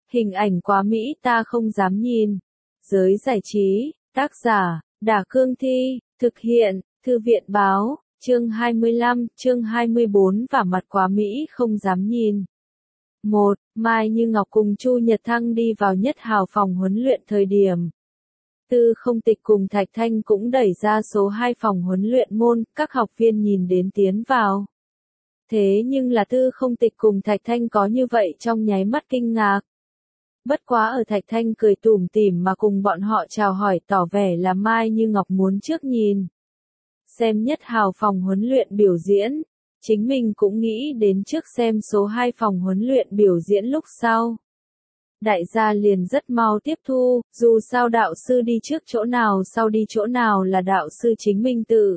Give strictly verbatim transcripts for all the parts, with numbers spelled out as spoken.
Hình ảnh quá mỹ ta không dám nhìn. Giới giải trí, tác giả, Đả Cương Thi, thực hiện, Thư viện Báo, chương hai mươi lăm, chương hai mươi bốn và mặt quá mỹ không dám nhìn. một. Mai Như Ngọc cùng Chu Nhật Thăng đi vào Nhất Hào phòng huấn luyện thời điểm. Tư Không Tịch cùng Thạch Thanh cũng đẩy ra số hai phòng huấn luyện môn, các học viên nhìn đến tiến vào. Thế nhưng là Tư Không Tịch cùng Thạch Thanh có như vậy trong nháy mắt kinh ngạc. Bất quá ở Thạch Thanh cười tủm tỉm mà cùng bọn họ chào hỏi tỏ vẻ là Mai Như Ngọc muốn trước nhìn. Xem Nhất Hào phòng huấn luyện biểu diễn, chính mình cũng nghĩ đến trước xem số hai phòng huấn luyện biểu diễn lúc sau. Đại gia liền rất mau tiếp thu, dù sao đạo sư đi trước chỗ nào sau đi chỗ nào là đạo sư chính mình tự.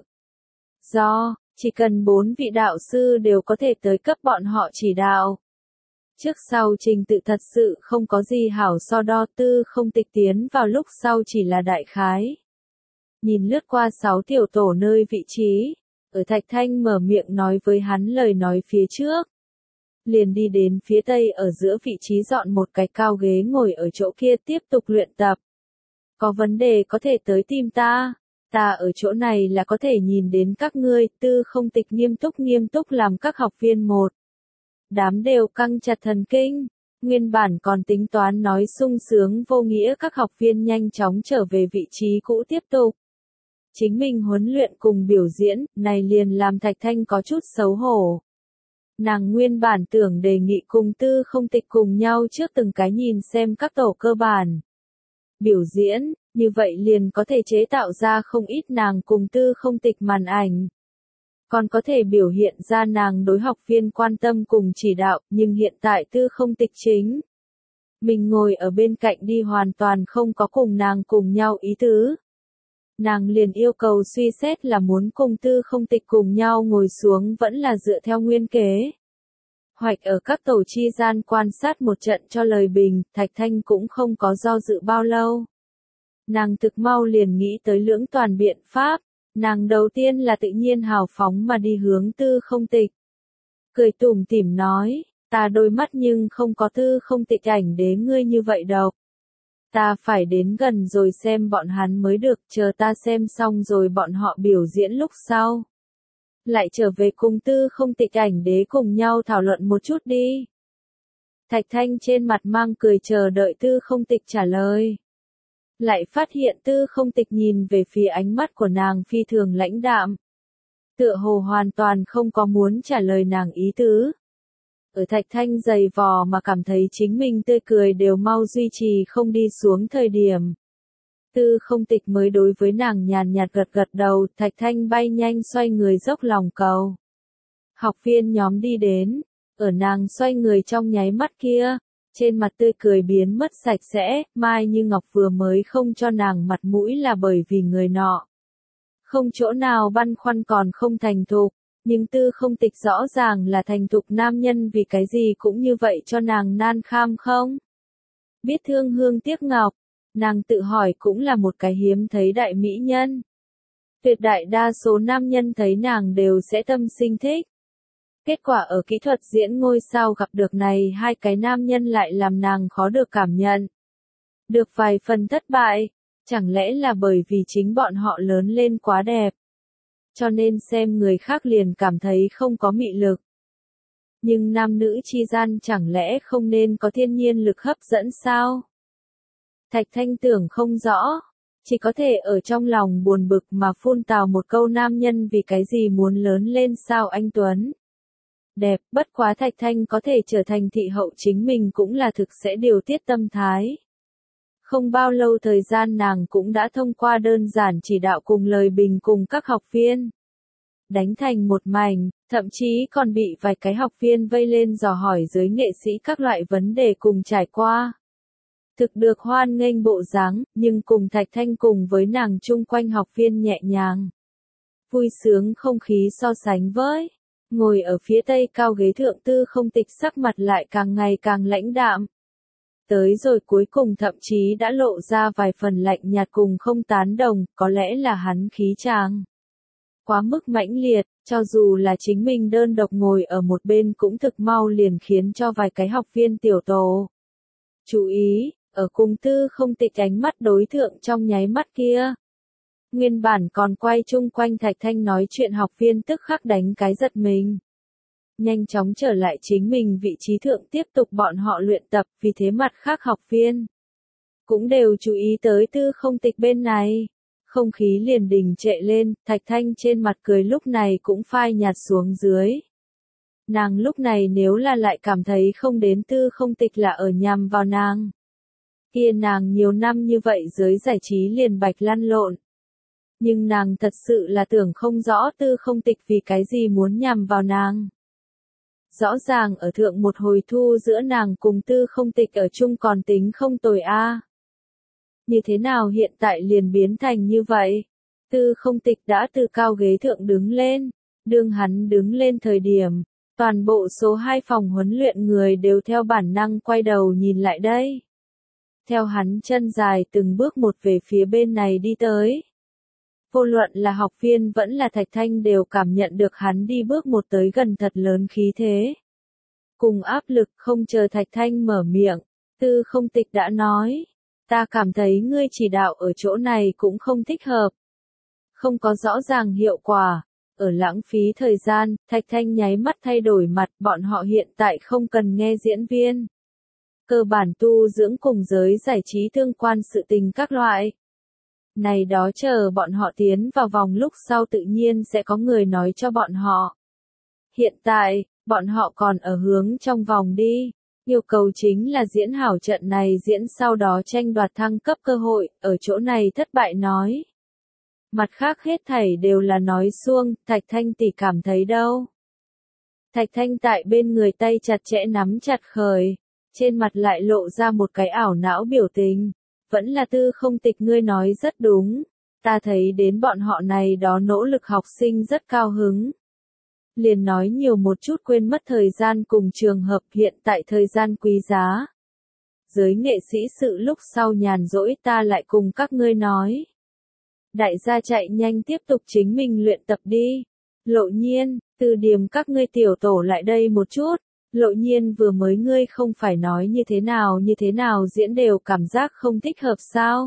Do, chỉ cần bốn vị đạo sư đều có thể tới cấp bọn họ chỉ đạo. Trước sau trình tự thật sự không có gì hảo so đo. Tư Không Tịch tiến vào lúc sau chỉ là đại khái. Nhìn lướt qua sáu tiểu tổ nơi vị trí, ở Thạch Thanh mở miệng nói với hắn lời nói phía trước. Liền đi đến phía tây ở giữa vị trí dọn một cái cao ghế ngồi ở chỗ kia tiếp tục luyện tập. Có vấn đề có thể tới tìm ta, ta ở chỗ này là có thể nhìn đến các ngươi. Tư Không Tịch nghiêm túc nghiêm túc làm các học viên một. Đám đều căng chặt thần kinh, nguyên bản còn tính toán nói sung sướng vô nghĩa các học viên nhanh chóng trở về vị trí cũ tiếp tục. Chính mình huấn luyện cùng biểu diễn, này liền làm Thạch Thanh có chút xấu hổ. Nàng nguyên bản tưởng đề nghị cùng Tư Không Tịch cùng nhau trước từng cái nhìn xem các tổ cơ bản. Biểu diễn, như vậy liền có thể chế tạo ra không ít nàng cùng Tư Không Tịch màn ảnh. Còn có thể biểu hiện ra nàng đối học viên quan tâm cùng chỉ đạo, nhưng hiện tại Tư Không Tịch chính. Mình ngồi ở bên cạnh đi hoàn toàn không có cùng nàng cùng nhau ý tứ. Nàng liền yêu cầu suy xét là muốn cùng Tư Không Tịch cùng nhau ngồi xuống vẫn là dựa theo nguyên kế. Hoặc ở các tổ chi gian quan sát một trận cho lời bình, Thạch Thanh cũng không có do dự bao lâu. Nàng thực mau liền nghĩ tới lưỡng toàn biện pháp. Nàng đầu tiên là tự nhiên hào phóng mà đi hướng Tư Không Tịch. Cười tủm tỉm nói, ta đôi mắt nhưng không có Tư Không Tịch ảnh đế ngươi như vậy đâu. Ta phải đến gần rồi xem bọn hắn mới được, chờ ta xem xong rồi bọn họ biểu diễn lúc sau. Lại trở về cùng Tư Không Tịch ảnh đế cùng nhau thảo luận một chút đi. Thạch Thanh trên mặt mang cười chờ đợi Tư Không Tịch trả lời. Lại phát hiện Tư Không Tịch nhìn về phía ánh mắt của nàng phi thường lãnh đạm. Tựa hồ hoàn toàn không có muốn trả lời nàng ý tứ. Ở Thạch Thanh dày vò mà cảm thấy chính mình tươi cười đều mau duy trì không đi xuống thời điểm. Tư Không Tịch mới đối với nàng nhàn nhạt gật gật đầu, Thạch Thanh bay nhanh xoay người dốc lòng cầu. Học viên nhóm đi đến, ở nàng xoay người trong nháy mắt kia. Trên mặt tươi cười biến mất sạch sẽ, Mai Như Ngọc vừa mới không cho nàng mặt mũi là bởi vì người nọ. Không chỗ nào băn khoăn còn không thành thục, nhưng Tư Không Tịch rõ ràng là thành thục nam nhân vì cái gì cũng như vậy cho nàng nan kham không? Biết thương hương tiếc ngọc, nàng tự hỏi cũng là một cái hiếm thấy đại mỹ nhân. Tuyệt đại đa số nam nhân thấy nàng đều sẽ tâm sinh thích. Kết quả ở kỹ thuật diễn ngôi sao gặp được này hai cái nam nhân lại làm nàng khó được cảm nhận. Được vài phần thất bại, chẳng lẽ là bởi vì chính bọn họ lớn lên quá đẹp. Cho nên xem người khác liền cảm thấy không có mị lực. Nhưng nam nữ chi gian chẳng lẽ không nên có thiên nhiên lực hấp dẫn sao? Thạch Thanh tưởng không rõ, chỉ có thể ở trong lòng buồn bực mà phun tào một câu nam nhân vì cái gì muốn lớn lên sao anh Tuấn. Đẹp, bất quá Thạch Thanh có thể trở thành thị hậu chính mình cũng là thực sẽ điều tiết tâm thái. Không bao lâu thời gian nàng cũng đã thông qua đơn giản chỉ đạo cùng lời bình cùng các học viên. Đánh thành một mảnh, thậm chí còn bị vài cái học viên vây lên dò hỏi giới nghệ sĩ các loại vấn đề cùng trải qua. Thực được hoan nghênh bộ dáng, nhưng cùng Thạch Thanh cùng với nàng chung quanh học viên nhẹ nhàng. Vui sướng không khí so sánh với. Ngồi ở phía tây cao ghế thượng Tư Không Tịch sắc mặt lại càng ngày càng lãnh đạm. Tới rồi cuối cùng thậm chí đã lộ ra vài phần lạnh nhạt cùng không tán đồng, có lẽ là hắn khí chàng. Quá mức mãnh liệt, cho dù là chính mình đơn độc ngồi ở một bên cũng thực mau liền khiến cho vài cái học viên tiểu tổ. Chú ý, ở cùng Tư Không Tịch ánh mắt đối tượng trong nháy mắt kia. Nguyên bản còn quay chung quanh Thạch Thanh nói chuyện học viên tức khắc đánh cái giật mình. Nhanh chóng trở lại chính mình vị trí thượng tiếp tục bọn họ luyện tập, vì thế mặt khác học viên cũng đều chú ý tới Tư Không Tịch bên này. Không khí liền đình trệ lên, Thạch Thanh trên mặt cười lúc này cũng phai nhạt xuống dưới. Nàng lúc này nếu là lại cảm thấy không đến Tư Không Tịch là ở nhằm vào nàng. Kia nàng nhiều năm như vậy giới giải trí liền bạch lăn lộn. Nhưng nàng thật sự là tưởng không rõ Tư Không Tịch vì cái gì muốn nhằm vào nàng. Rõ ràng ở thượng một hồi thu giữa nàng cùng Tư Không Tịch ở chung còn tính không tồi a. Như thế nào hiện tại liền biến thành như vậy? Tư Không Tịch đã từ cao ghế thượng đứng lên. Đương hắn đứng lên thời điểm, toàn bộ số hai phòng huấn luyện người đều theo bản năng quay đầu nhìn lại đây. Theo hắn chân dài từng bước một về phía bên này đi tới. Vô luận là học viên vẫn là Thạch Thanh đều cảm nhận được hắn đi bước một tới gần thật lớn khí thế. Cùng áp lực không chờ Thạch Thanh mở miệng, Tư Không Tịch đã nói, ta cảm thấy ngươi chỉ đạo ở chỗ này cũng không thích hợp. Không có rõ ràng hiệu quả, ở lãng phí thời gian, Thạch Thanh nháy mắt thay đổi mặt, bọn họ hiện tại không cần nghe diễn viên. Cơ bản tu dưỡng cùng giới giải trí tương quan sự tình các loại. Này đó chờ bọn họ tiến vào vòng lúc sau tự nhiên sẽ có người nói cho bọn họ. Hiện tại, bọn họ còn ở hướng trong vòng đi. Yêu cầu chính là diễn hảo trận này diễn sau đó tranh đoạt thăng cấp cơ hội, ở chỗ này thất bại nói. Mặt khác hết thảy đều là nói suông, Thạch Thanh tỷ cảm thấy đâu. Thạch Thanh tại bên người tay chặt chẽ nắm chặt khởi, trên mặt lại lộ ra một cái ảo não biểu tình. Vẫn là Tư Không Tịch ngươi nói rất đúng, ta thấy đến bọn họ này đó nỗ lực học sinh rất cao hứng. Liền nói nhiều một chút quên mất thời gian cùng trường hợp hiện tại thời gian quý giá. Giới nghệ sĩ sự lúc sau nhàn rỗi ta lại cùng các ngươi nói. Đại gia chạy nhanh tiếp tục chính mình luyện tập đi. Lộ Nhiên, Từ Điềm các ngươi tiểu tổ lại đây một chút. Lộ Nhiên vừa mới ngươi không phải nói như thế nào như thế nào diễn đều cảm giác không thích hợp sao.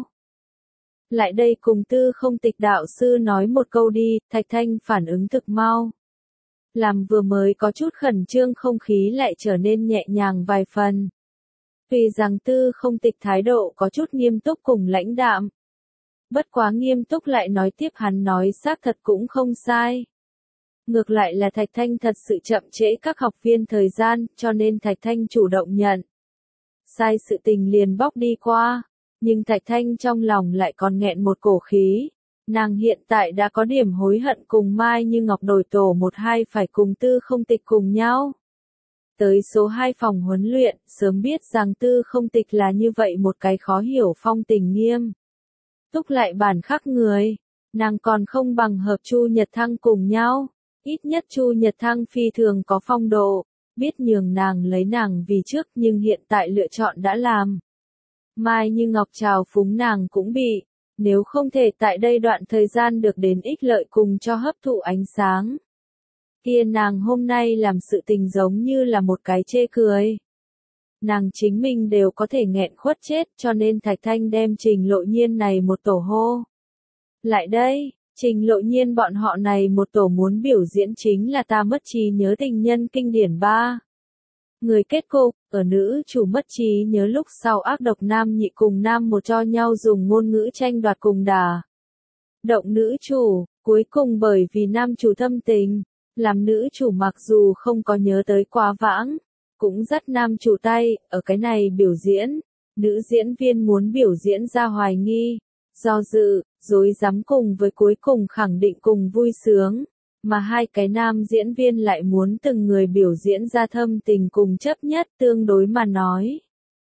Lại đây cùng Tư Không Tịch đạo sư nói một câu đi, Thạch Thanh phản ứng thực mau. Làm vừa mới có chút khẩn trương không khí lại trở nên nhẹ nhàng vài phần. Tuy rằng Tư Không Tịch thái độ có chút nghiêm túc cùng lãnh đạm. Bất quá nghiêm túc lại nói tiếp hắn nói xác thật cũng không sai. Ngược lại là Thạch Thanh thật sự chậm trễ các học viên thời gian, cho nên Thạch Thanh chủ động nhận. Sai sự tình liền bóc đi qua, nhưng Thạch Thanh trong lòng lại còn nghẹn một cổ khí. Nàng hiện tại đã có điểm hối hận cùng Mai Như Ngọc đổi tổ một hai phải cùng Tư Không Tịch cùng nhau. Tới số hai phòng huấn luyện, sớm biết rằng Tư Không Tịch là như vậy một cái khó hiểu phong tình nghiêm. Túc lại bản khắc người, nàng còn không bằng hợp Chu Nhật Thăng cùng nhau. Ít nhất Chu Nhật Thăng phi thường có phong độ, biết nhường nàng lấy nàng vì trước nhưng hiện tại lựa chọn đã làm. Mai Như Ngọc trào phúng nàng cũng bị, nếu không thể tại đây đoạn thời gian được đến ích lợi cùng cho hấp thụ ánh sáng. Kia nàng hôm nay làm sự tình giống như là một cái chê cười. Nàng chính mình đều có thể nghẹn khuất chết cho nên Thạch Thanh đem Trình Lộ Nhiên này một tổ hô. Lại đây. Trình Lộ Nhiên bọn họ này một tổ muốn biểu diễn chính là ta mất trí nhớ tình nhân kinh điển ba. Người kết cục, ở nữ chủ mất trí nhớ lúc sau ác độc nam nhị cùng nam một cho nhau dùng ngôn ngữ tranh đoạt cùng đà. Động nữ chủ, cuối cùng bởi vì nam chủ thâm tình, làm nữ chủ mặc dù không có nhớ tới quá vãng, cũng dắt nam chủ tay, ở cái này biểu diễn, nữ diễn viên muốn biểu diễn ra hoài nghi, do dự, dối dám cùng với cuối cùng khẳng định cùng vui sướng, mà hai cái nam diễn viên lại muốn từng người biểu diễn ra thâm tình cùng chấp nhất tương đối mà nói.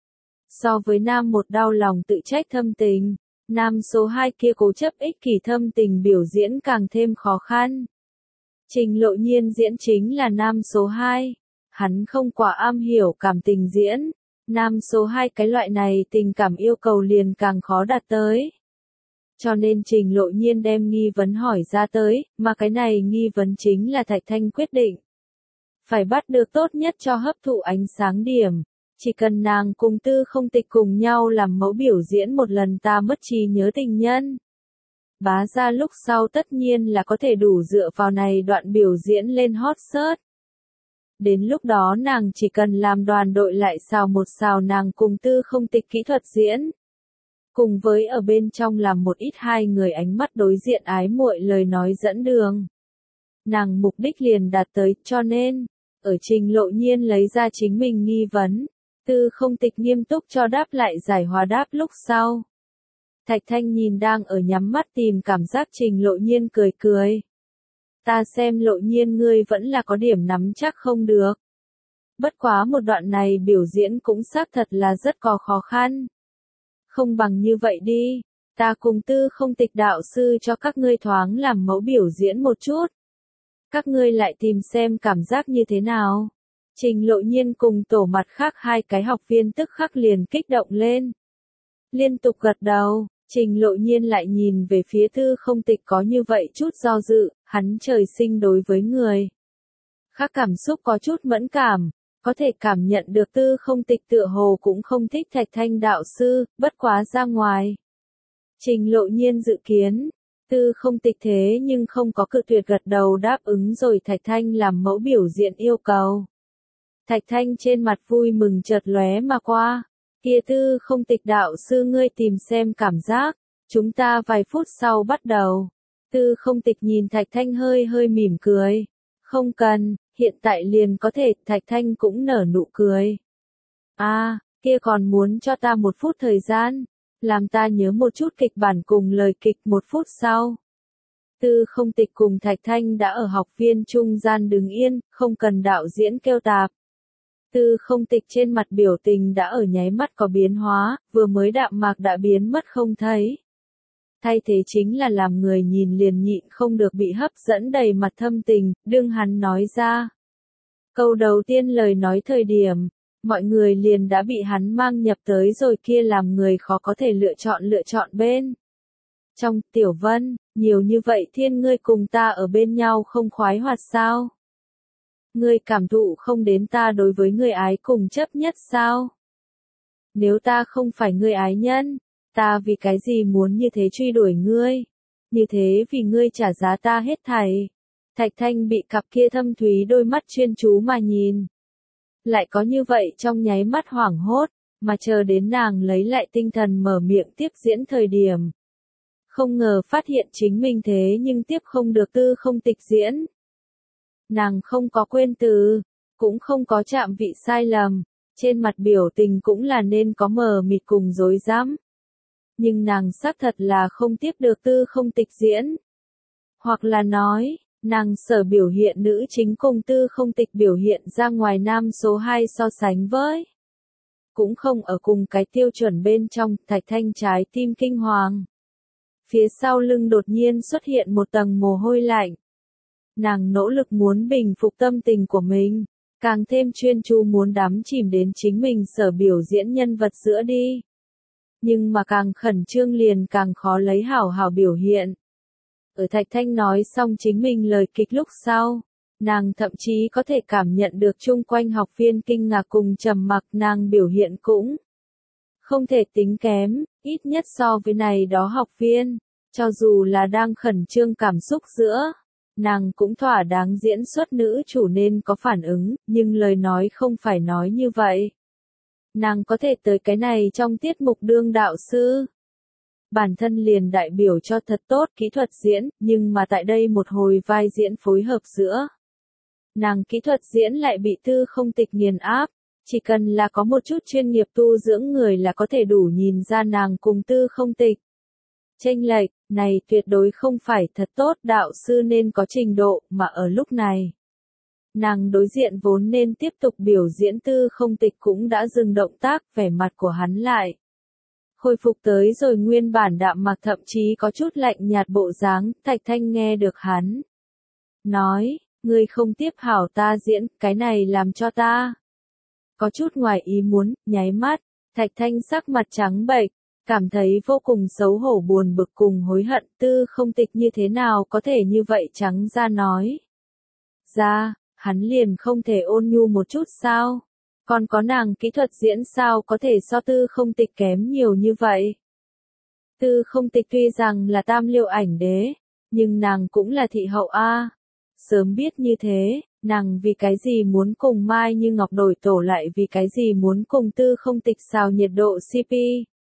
So với nam một đau lòng tự trách thâm tình, nam số hai kia cố chấp ích kỷ thâm tình biểu diễn càng thêm khó khăn. Trình Lộ Nhiên diễn chính là nam số hai, hắn không quá am hiểu cảm tình diễn, nam số hai cái loại này tình cảm yêu cầu liền càng khó đạt tới. Cho nên Trình Lộ Nhiên đem nghi vấn hỏi ra tới, mà cái này nghi vấn chính là Thạch Thanh quyết định. Phải bắt được tốt nhất cho hấp thụ ánh sáng điểm, Chỉ cần nàng cùng Tư Không Tịch cùng nhau làm mẫu biểu diễn một lần ta mất trí nhớ tình nhân. Bá ra lúc sau tất nhiên là có thể đủ dựa vào này đoạn biểu diễn lên hot search. Đến lúc đó nàng chỉ cần làm đoàn đội lại xào một xào nàng cùng Tư Không Tịch kỹ thuật diễn. Cùng với ở bên trong làm một ít hai người ánh mắt đối diện ái muội lời nói dẫn đường. Nàng mục đích liền đạt tới, cho nên, ở Trình Lộ Nhiên lấy ra chính mình nghi vấn, Tư Không Tịch nghiêm túc cho đáp lại giải hòa đáp lúc sau. Thạch Thanh nhìn đang ở nhắm mắt tìm cảm giác Trình Lộ Nhiên cười cười. Ta xem Lộ Nhiên ngươi vẫn là có điểm nắm chắc không được. Bất quá một đoạn này biểu diễn cũng xác thật là rất có khó khăn. Không bằng như vậy đi, ta cùng Tư Không Tịch đạo sư cho các ngươi thoáng làm mẫu biểu diễn một chút. Các ngươi lại tìm xem cảm giác như thế nào. Trình Lộ Nhiên cùng tổ mặt khác hai cái học viên tức khắc liền kích động lên. Liên tục gật đầu, Trình Lộ Nhiên lại nhìn về phía Tư Không Tịch có như vậy chút do dự, hắn trời sinh đối với người khác cảm xúc có chút mẫn cảm, có thể cảm nhận được Tư Không Tịch tựa hồ cũng không thích Thạch Thanh đạo sư, bất quá ra ngoài. Trình Lộ Nhiên dự kiến, Tư Không Tịch thế nhưng không có cự tuyệt gật đầu đáp ứng rồi Thạch Thanh làm mẫu biểu diễn yêu cầu. Thạch Thanh trên mặt vui mừng chợt lóe mà qua, kia Tư Không Tịch đạo sư ngươi tìm xem cảm giác, chúng ta vài phút sau bắt đầu. Tư Không Tịch nhìn Thạch Thanh hơi hơi mỉm cười, không cần, hiện tại liền có thể, Thạch Thanh cũng nở nụ cười. A, à, kia còn muốn cho ta một phút thời gian, làm ta nhớ một chút kịch bản cùng lời kịch một phút sau. Tư Không Tịch cùng Thạch Thanh đã ở học viên trung gian đứng yên, không cần đạo diễn kêu tạp. Tư Không Tịch trên mặt biểu tình đã ở nháy mắt có biến hóa, vừa mới đạm mạc đã biến mất không thấy. Thay thế chính là làm người nhìn liền nhịn không được bị hấp dẫn đầy mặt thâm tình, đương hắn nói ra. Câu đầu tiên lời nói thời điểm, mọi người liền đã bị hắn mang nhập tới rồi kia làm người khó có thể lựa chọn lựa chọn bên. Trong Tiểu Vân, nhiều như vậy thiên ngươi cùng ta ở bên nhau không khoái hoạt sao? Ngươi cảm thụ không đến ta đối với ngươi ái cùng chấp nhất sao? Nếu ta không phải ngươi ái nhân, ta vì cái gì muốn như thế truy đuổi ngươi? Như thế vì ngươi trả giá ta hết thảy. Thạch Thanh bị cặp kia thâm thúy đôi mắt chuyên chú mà nhìn. Lại có như vậy trong nháy mắt hoảng hốt, mà chờ đến nàng lấy lại tinh thần mở miệng tiếp diễn thời điểm. Không ngờ phát hiện chính mình thế nhưng tiếp không được Tư Không Tịch diễn. Nàng không có quên từ, cũng không có chạm vị sai lầm, trên mặt biểu tình cũng là nên có mờ mịt cùng rối rắm. Nhưng nàng xác thật là không tiếp được Tư Không Tịch diễn. Hoặc là nói, nàng sở biểu hiện nữ chính cùng Tư Không Tịch biểu hiện ra ngoài nam số hai so sánh với. Cũng không ở cùng cái tiêu chuẩn bên trong, Thạch Thanh trái tim kinh hoàng. Phía sau lưng đột nhiên xuất hiện một tầng mồ hôi lạnh. Nàng nỗ lực muốn bình phục tâm tình của mình, càng thêm chuyên chú muốn đắm chìm đến chính mình sở biểu diễn nhân vật giữa đi. Nhưng mà càng khẩn trương liền càng khó lấy hảo hảo biểu hiện. Ở Thạch Thanh nói xong chính mình lời kịch lúc sau, nàng thậm chí có thể cảm nhận được chung quanh học viên kinh ngạc cùng trầm mặc, nàng biểu hiện cũng không thể tính kém, ít nhất so với này đó học viên, cho dù là đang khẩn trương cảm xúc giữa, nàng cũng thỏa đáng diễn xuất nữ chủ nên có phản ứng, nhưng lời nói không phải nói như vậy. Nàng có thể tới cái này trong tiết mục đương đạo sư. Bản thân liền đại biểu cho thật tốt kỹ thuật diễn, nhưng mà tại đây một hồi vai diễn phối hợp giữa. Nàng kỹ thuật diễn lại bị Tư Không Tịch nghiền áp, chỉ cần là có một chút chuyên nghiệp tu dưỡng người là có thể đủ nhìn ra nàng cùng Tư Không Tịch. Chênh lệch, này tuyệt đối không phải thật tốt đạo sư nên có trình độ, mà ở lúc này. Nàng đối diện vốn nên tiếp tục biểu diễn Tư Không Tịch cũng đã dừng động tác, vẻ mặt của hắn lại. Khôi phục tới rồi nguyên bản đạm mạc thậm chí có chút lạnh nhạt bộ dáng, Thạch Thanh nghe được hắn. Nói, ngươi không tiếp hảo ta diễn, cái này làm cho ta. Có chút ngoài ý muốn, nháy mắt, Thạch Thanh sắc mặt trắng bệch, cảm thấy vô cùng xấu hổ buồn bực cùng hối hận, Tư Không Tịch như thế nào có thể như vậy trắng ra nói. Ra, hắn liền không thể ôn nhu một chút sao? Còn có nàng kỹ thuật diễn sao có thể so Tư Không Tịch kém nhiều như vậy. Tư Không Tịch tuy rằng là tam liêu ảnh đế, nhưng nàng cũng là thị hậu a. Sớm biết như thế, nàng vì cái gì muốn cùng Mai Như Ngọc đổi tổ lại vì cái gì muốn cùng Tư Không Tịch xào nhiệt độ xê pê.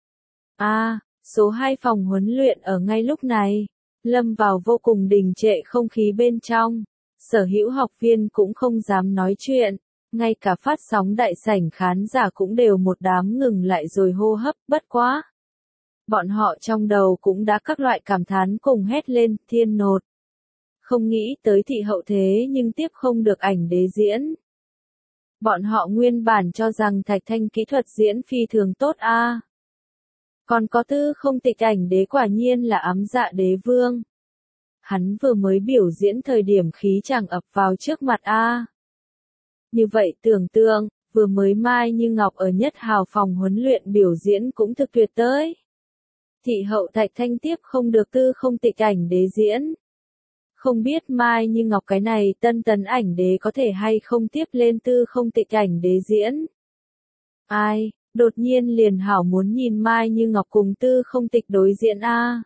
A, số hai phòng huấn luyện ở ngay lúc này, lâm vào vô cùng đình trệ không khí bên trong. Sở hữu học viên cũng không dám nói chuyện, ngay cả phát sóng đại sảnh khán giả cũng đều một đám ngừng lại rồi hô hấp, bất quá. Bọn họ trong đầu cũng đã các loại cảm thán cùng hét lên, thiên nột. Không nghĩ tới thị hậu thế nhưng tiếp không được ảnh đế diễn. Bọn họ nguyên bản cho rằng Thạch Thanh kỹ thuật diễn phi thường tốt a. Còn có Tư Không Tịch ảnh đế quả nhiên là ám dạ đế vương. Hắn vừa mới biểu diễn thời điểm khí chàng ập vào trước mặt a. Như vậy tưởng tượng, vừa mới Mai Như Ngọc ở nhất hào phòng huấn luyện biểu diễn cũng thực tuyệt tới. Thị hậu Thạch Thanh tiếp không được Tư Không Tịch ảnh đế diễn. Không biết Mai Như Ngọc cái này tân tấn ảnh đế có thể hay không tiếp lên Tư Không Tịch ảnh đế diễn. Ai, đột nhiên liền hảo muốn nhìn Mai Như Ngọc cùng Tư Không Tịch đối diễn a.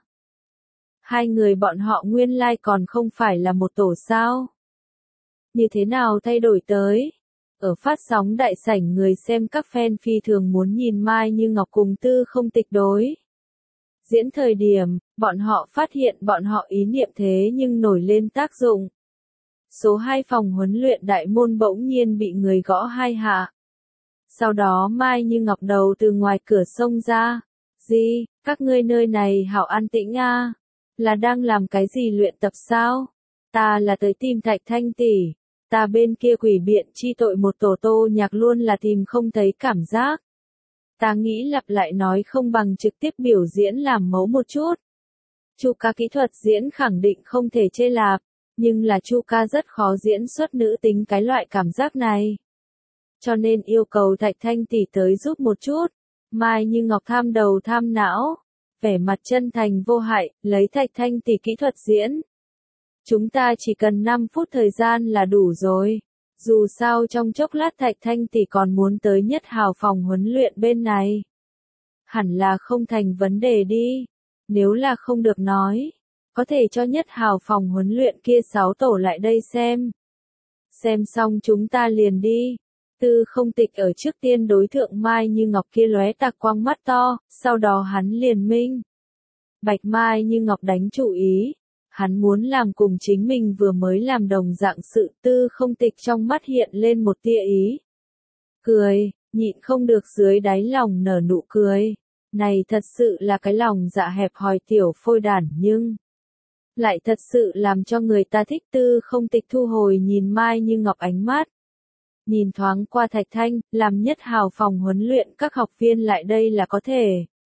Hai người bọn họ nguyên lai like còn không phải là một tổ sao. Như thế nào thay đổi tới? Ở phát sóng đại sảnh người xem các fan phi thường muốn nhìn Mai Như Ngọc cùng Tư Không Tịch đối diễn thời điểm, bọn họ phát hiện bọn họ ý niệm thế nhưng nổi lên tác dụng. Số hai phòng huấn luyện đại môn bỗng nhiên bị người gõ hai hạ. Sau đó Mai Như Ngọc đầu từ ngoài cửa xông ra. Gì, các ngươi nơi này hảo an tĩnh a, là đang làm cái gì luyện tập sao? Ta là tới tìm Thạch Thanh tỷ, ta bên kia quỷ biện chi tội một tổ Tô Nhạc luôn là tìm không thấy cảm giác. Ta nghĩ lặp lại nói không bằng trực tiếp biểu diễn làm mẫu một chút. Chu ca kỹ thuật diễn khẳng định không thể chê lạp, nhưng là Chu ca rất khó diễn xuất nữ tính cái loại cảm giác này. Cho nên yêu cầu Thạch Thanh tỷ tới giúp một chút. Mai Như Ngọc tham đầu tham não, vẻ mặt chân thành vô hại, lấy Thạch Thanh tỷ kỹ thuật diễn. Chúng ta chỉ cần năm phút thời gian là đủ rồi. Dù sao trong chốc lát Thạch Thanh tỷ còn muốn tới nhất hào phòng huấn luyện bên này. Hẳn là không thành vấn đề đi. Nếu là không được nói, có thể cho nhất hào phòng huấn luyện kia sáu tổ lại đây xem. Xem xong chúng ta liền đi. Tư Không Tịch ở trước tiên đối thượng Mai Như Ngọc kia lóe tạc quang mắt to, sau đó hắn liền minh. Bạch Mai Như Ngọc đánh chủ ý. Hắn muốn làm cùng chính mình vừa mới làm đồng dạng sự. Tư Không Tịch trong mắt hiện lên một tia ý. Cười, nhịn không được dưới đáy lòng nở nụ cười. Này thật sự là cái lòng dạ hẹp hòi tiểu phôi đản nhưng lại thật sự làm cho người ta thích. Tư Không Tịch thu hồi nhìn Mai Như Ngọc ánh mắt. Nhìn thoáng qua Thạch Thanh, làm nhất hào phòng huấn luyện các học viên lại đây là có thể.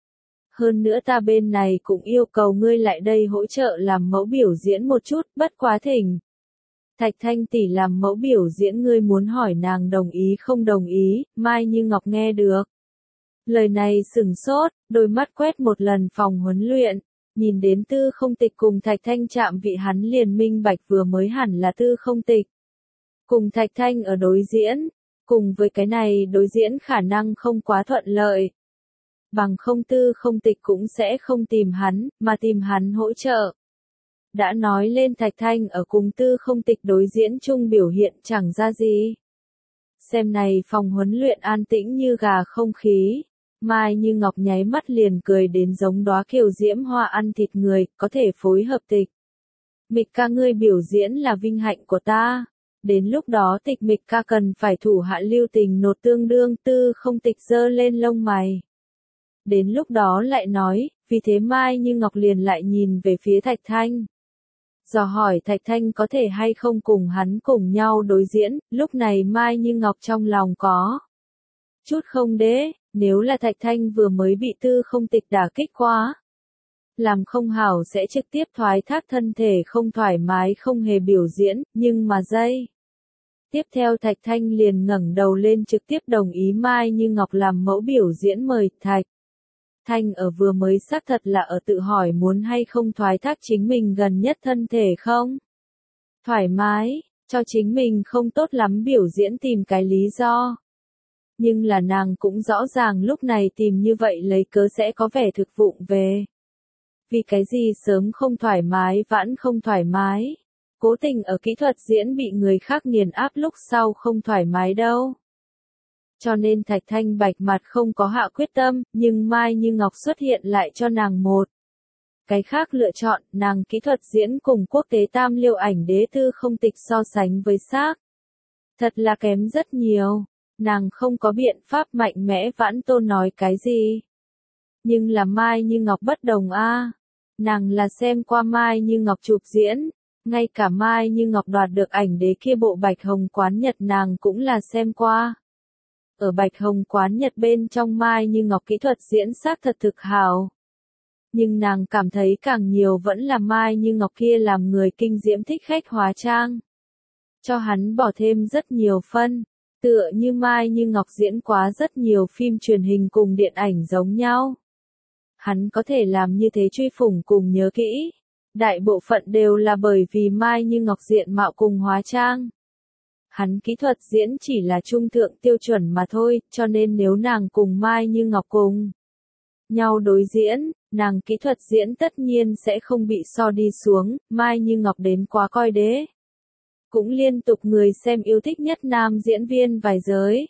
Hơn nữa ta bên này cũng yêu cầu ngươi lại đây hỗ trợ làm mẫu biểu diễn một chút, bất quá thỉnh. Thạch Thanh tỷ làm mẫu biểu diễn ngươi muốn hỏi nàng đồng ý không đồng ý, Mai Như Ngọc nghe được. Lời này sừng sốt, đôi mắt quét một lần phòng huấn luyện, nhìn đến Tư Không Tịch cùng Thạch Thanh chạm vị hắn liền minh bạch vừa mới hẳn là Tư Không Tịch. Cùng Thạch Thanh ở đối diễn, cùng với cái này đối diễn khả năng không quá thuận lợi. Bằng không Tư Không Tịch cũng sẽ không tìm hắn, mà tìm hắn hỗ trợ. Đã nói lên Thạch Thanh ở cùng Tư Không Tịch đối diễn chung biểu hiện chẳng ra gì. Xem này phòng huấn luyện an tĩnh như gà không khí. Mai Như Ngọc nháy mắt liền cười đến giống đóa kiều diễm hoa ăn thịt người, có thể phối hợp Tịch. Mịch ca ngươi biểu diễn là vinh hạnh của ta. Đến lúc đó Tịch Mịch ca cần phải thủ hạ lưu tình nột tương đương. Tư Không Tịch giơ lên lông mày. Đến lúc đó lại nói, vì thế Mai Như Ngọc liền lại nhìn về phía Thạch Thanh. Dò hỏi Thạch Thanh có thể hay không cùng hắn cùng nhau đối diễn, lúc này Mai Như Ngọc trong lòng có chút không đế, nếu là Thạch Thanh vừa mới bị Tư Không Tịch đả kích quá. Làm không hảo sẽ trực tiếp thoái thác thân thể không thoải mái không hề biểu diễn, nhưng mà dây. Tiếp theo Thạch Thanh liền ngẩng đầu lên trực tiếp đồng ý Mai Như Ngọc làm mẫu biểu diễn mời Thạch. Thanh ở vừa mới xác thật là ở tự hỏi muốn hay không thoái thác chính mình gần nhất thân thể không? Thoải mái, cho chính mình không tốt lắm biểu diễn tìm cái lý do. Nhưng là nàng cũng rõ ràng lúc này tìm như vậy lấy cớ sẽ có vẻ thực vụng về. Vì cái gì sớm không thoải mái vãn không thoải mái. Cố tình ở kỹ thuật diễn bị người khác nghiền áp lúc sau không thoải mái đâu. Cho nên Thạch Thanh bạch mặt không có hạ quyết tâm, nhưng Mai Như Ngọc xuất hiện lại cho nàng một. Cái khác lựa chọn, nàng kỹ thuật diễn cùng quốc tế tam liêu ảnh đế tư không tịch so sánh với xác. Thật là kém rất nhiều, nàng không có biện pháp mạnh mẽ vãn tôn nói cái gì. Nhưng là Mai Như Ngọc bất đồng a, nàng là xem qua Mai Như Ngọc chụp diễn, ngay cả Mai Như Ngọc đoạt được ảnh đế kia bộ Bạch Hồng Quán Nhật nàng cũng là xem qua. Ở Bạch Hồng Quán Nhật bên trong Mai Như Ngọc kỹ thuật diễn xác thật thực hào. Nhưng nàng cảm thấy càng nhiều vẫn là Mai Như Ngọc kia làm người kinh diễm thích khách hóa trang. Cho hắn bỏ thêm rất nhiều phân, tựa như Mai Như Ngọc diễn quá rất nhiều phim truyền hình cùng điện ảnh giống nhau. Hắn có thể làm như thế truy phủng cùng nhớ kỹ. Đại bộ phận đều là bởi vì Mai Như Ngọc diện mạo cùng hóa trang. Hắn kỹ thuật diễn chỉ là trung thượng tiêu chuẩn mà thôi, cho nên nếu nàng cùng Mai Như Ngọc cùng nhau đối diễn, nàng kỹ thuật diễn tất nhiên sẽ không bị so đi xuống, Mai Như Ngọc đến quá coi đế. Cũng liên tục người xem yêu thích nhất nam diễn viên vài giới.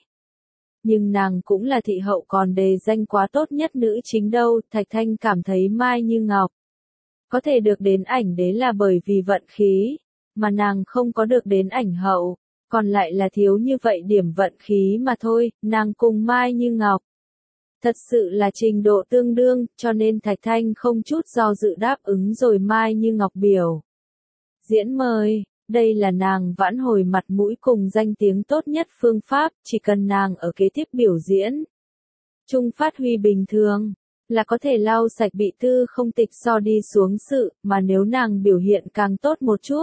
Nhưng nàng cũng là thị hậu còn đề danh quá tốt nhất nữ chính đâu, Thạch Thanh cảm thấy Mai Như Ngọc có thể được đến ảnh đế là bởi vì vận khí, mà nàng không có được đến ảnh hậu, còn lại là thiếu như vậy điểm vận khí mà thôi, nàng cùng Mai Như Ngọc. Thật sự là trình độ tương đương, cho nên Thạch Thanh không chút do dự đáp ứng rồi Mai Như Ngọc biểu. Diễn mời, đây là nàng vãn hồi mặt mũi cùng danh tiếng tốt nhất phương pháp, chỉ cần nàng ở kế tiếp biểu diễn. Trung phát huy bình thường, là có thể lau sạch bị tư không tịch so đi xuống sự, mà nếu nàng biểu hiện càng tốt một chút.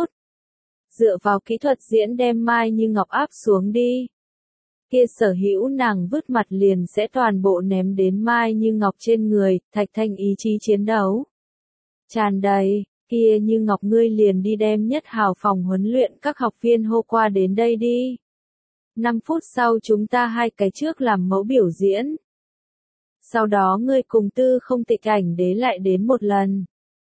Dựa vào kỹ thuật diễn đem Mai Như Ngọc áp xuống đi. Kia sở hữu nàng vứt mặt liền sẽ toàn bộ ném đến Mai Như Ngọc trên người, Thạch Thanh ý chí chiến đấu. Tràn đầy, kia Như Ngọc ngươi liền đi đem nhất hào phòng huấn luyện các học viên hô qua đến đây đi. năm phút sau chúng ta hai cái trước làm mẫu biểu diễn. Sau đó ngươi cùng tư không tịch ảnh đế lại đến một lần.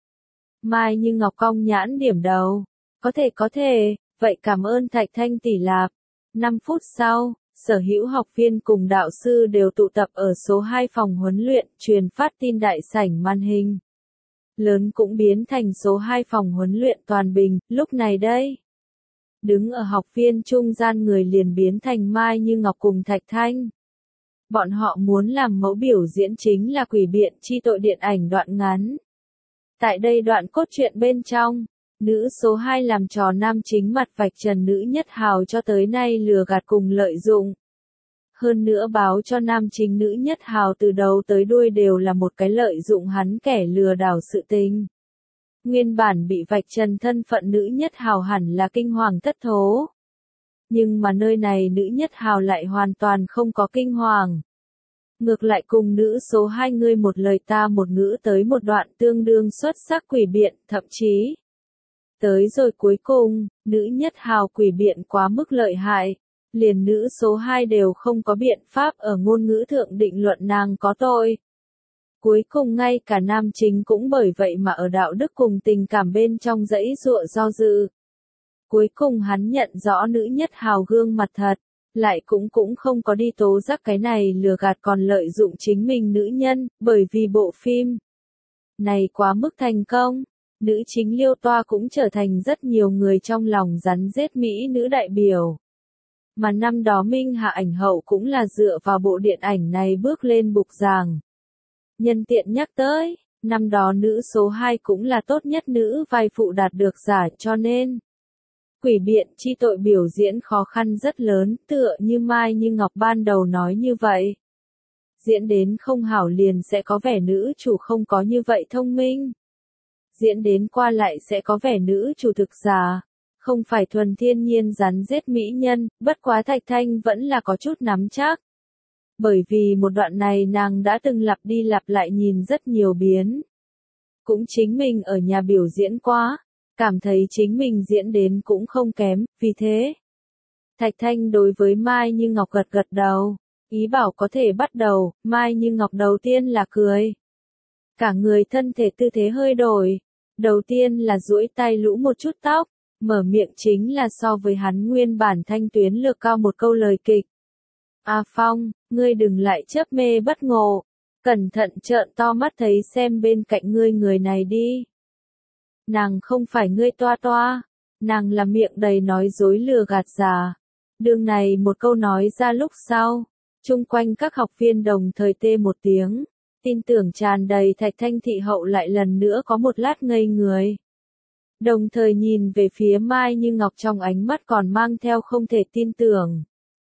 Mai Như Ngọc cong nhãn điểm đầu. Có thể có thể, vậy cảm ơn Thạch Thanh tỷ lạp. năm phút sau, sở hữu học viên cùng đạo sư đều tụ tập ở số hai phòng huấn luyện, truyền phát tin đại sảnh màn hình. Lớn cũng biến thành số hai phòng huấn luyện toàn bình, lúc này đây. Đứng ở học viên trung gian người liền biến thành Mai Như Ngọc cùng Thạch Thanh. Bọn họ muốn làm mẫu biểu diễn chính là quỷ biện chi tội điện ảnh đoạn ngắn. Tại đây đoạn cốt truyện bên trong, nữ số hai làm trò nam chính mặt vạch trần nữ nhất hào cho tới nay lừa gạt cùng lợi dụng. Hơn nữa báo cho nam chính nữ nhất hào từ đầu tới đuôi đều là một cái lợi dụng hắn kẻ lừa đảo sự tình. Nguyên bản bị vạch trần thân phận nữ nhất hào hẳn là kinh hoàng thất thố. Nhưng mà nơi này nữ nhất hào lại hoàn toàn không có kinh hoàng. Ngược lại cùng nữ số hai người một lời ta một ngữ tới một đoạn tương đương xuất sắc quỷ biện, thậm chí. Tới rồi cuối cùng, nữ nhất hào quỷ biện quá mức lợi hại. Liền nữ số hai đều không có biện pháp ở ngôn ngữ thượng định luận nàng có tội. Cuối cùng ngay cả nam chính cũng bởi vậy mà ở đạo đức cùng tình cảm bên trong dãy dụa do dự. Cuối cùng hắn nhận rõ nữ nhất hào gương mặt thật, lại cũng cũng không có đi tố giác cái này lừa gạt còn lợi dụng chính mình nữ nhân, bởi vì bộ phim này quá mức thành công. Nữ chính Liêu Toa cũng trở thành rất nhiều người trong lòng rắn rết Mỹ nữ đại biểu. Mà năm đó Minh Hạ ảnh hậu cũng là dựa vào bộ điện ảnh này bước lên bục giảng. Nhân tiện nhắc tới, năm đó nữ số hai cũng là tốt nhất nữ vai phụ đạt được giải cho nên. Quỷ biện chi tội biểu diễn khó khăn rất lớn, tựa như Mai Như Ngọc ban đầu nói như vậy. Diễn đến không hảo liền sẽ có vẻ nữ chủ không có như vậy thông minh. Diễn đến qua lại sẽ có vẻ nữ chủ thực giả, không phải thuần thiên nhiên rắn rết mỹ nhân, bất quá Thạch Thanh vẫn là có chút nắm chắc. Bởi vì một đoạn này nàng đã từng lặp đi lặp lại nhìn rất nhiều biến. Cũng chính mình ở nhà biểu diễn quá, cảm thấy chính mình diễn đến cũng không kém, vì thế. Thạch Thanh đối với Mai Như Ngọc gật gật đầu, Ý bảo có thể bắt đầu, Mai Như Ngọc đầu tiên là cười. Cả người thân thể tư thế hơi đổi. Đầu tiên là duỗi tay lũ một chút tóc, mở miệng chính là so với hắn nguyên bản thanh tuyến lược cao một câu lời kịch. A Phong, ngươi đừng lại chớp mê bất ngộ, cẩn thận trợn to mắt thấy xem bên cạnh ngươi người này đi. Nàng không phải ngươi toa toa, nàng là miệng đầy nói dối lừa gạt già. Đường này một câu nói ra lúc sau, chung quanh các học viên đồng thời tê một tiếng, tin tưởng tràn đầy Thạch Thanh thị hậu lại lần nữa có một lát ngây người. Đồng thời nhìn về phía Mai Như Ngọc trong ánh mắt còn mang theo không thể tin tưởng.